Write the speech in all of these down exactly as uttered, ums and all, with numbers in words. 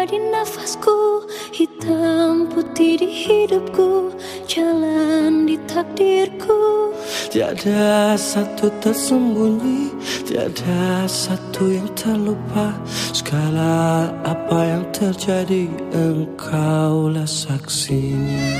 di nafasku, hitam putih di hidupku, jalan di takdirku. Tiada satu tersembunyi, tiada satu yang terlupa. Segala apa yang terjadi, engkaulah saksinya.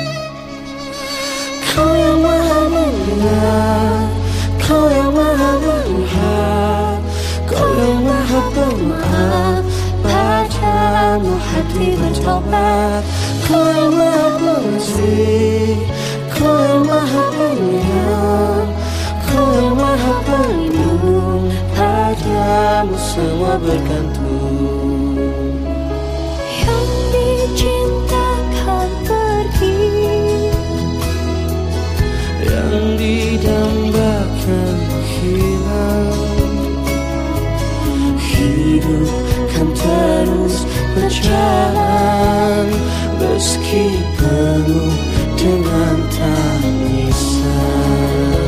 Kau yang maha mendengar, kau yang maha melihat, kau yang maha pemaaf, padamu hati bertobat. Kau yang maha pengasih, kau yang maha penyayang, kau yang maha pelindung, padamu semua bergantung. Yang dicintakan pergi, yang didambakan hilang. Hidup kan terus berjalan meski penuh dengan tangisan.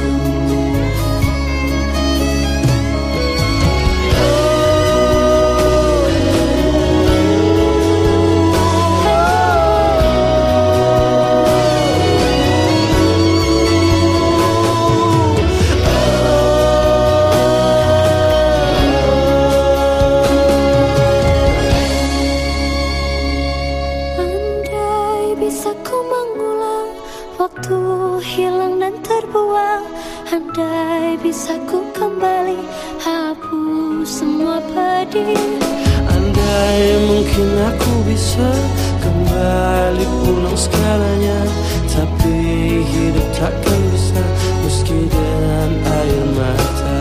bisa ku mengulang waktu hilang dan terbuang. Andai bisa ku kembali hapus semua pedih. Andai mungkin aku bisa kembali pulang segalanya, tapi hidup takkan bisa meski dengan air mata.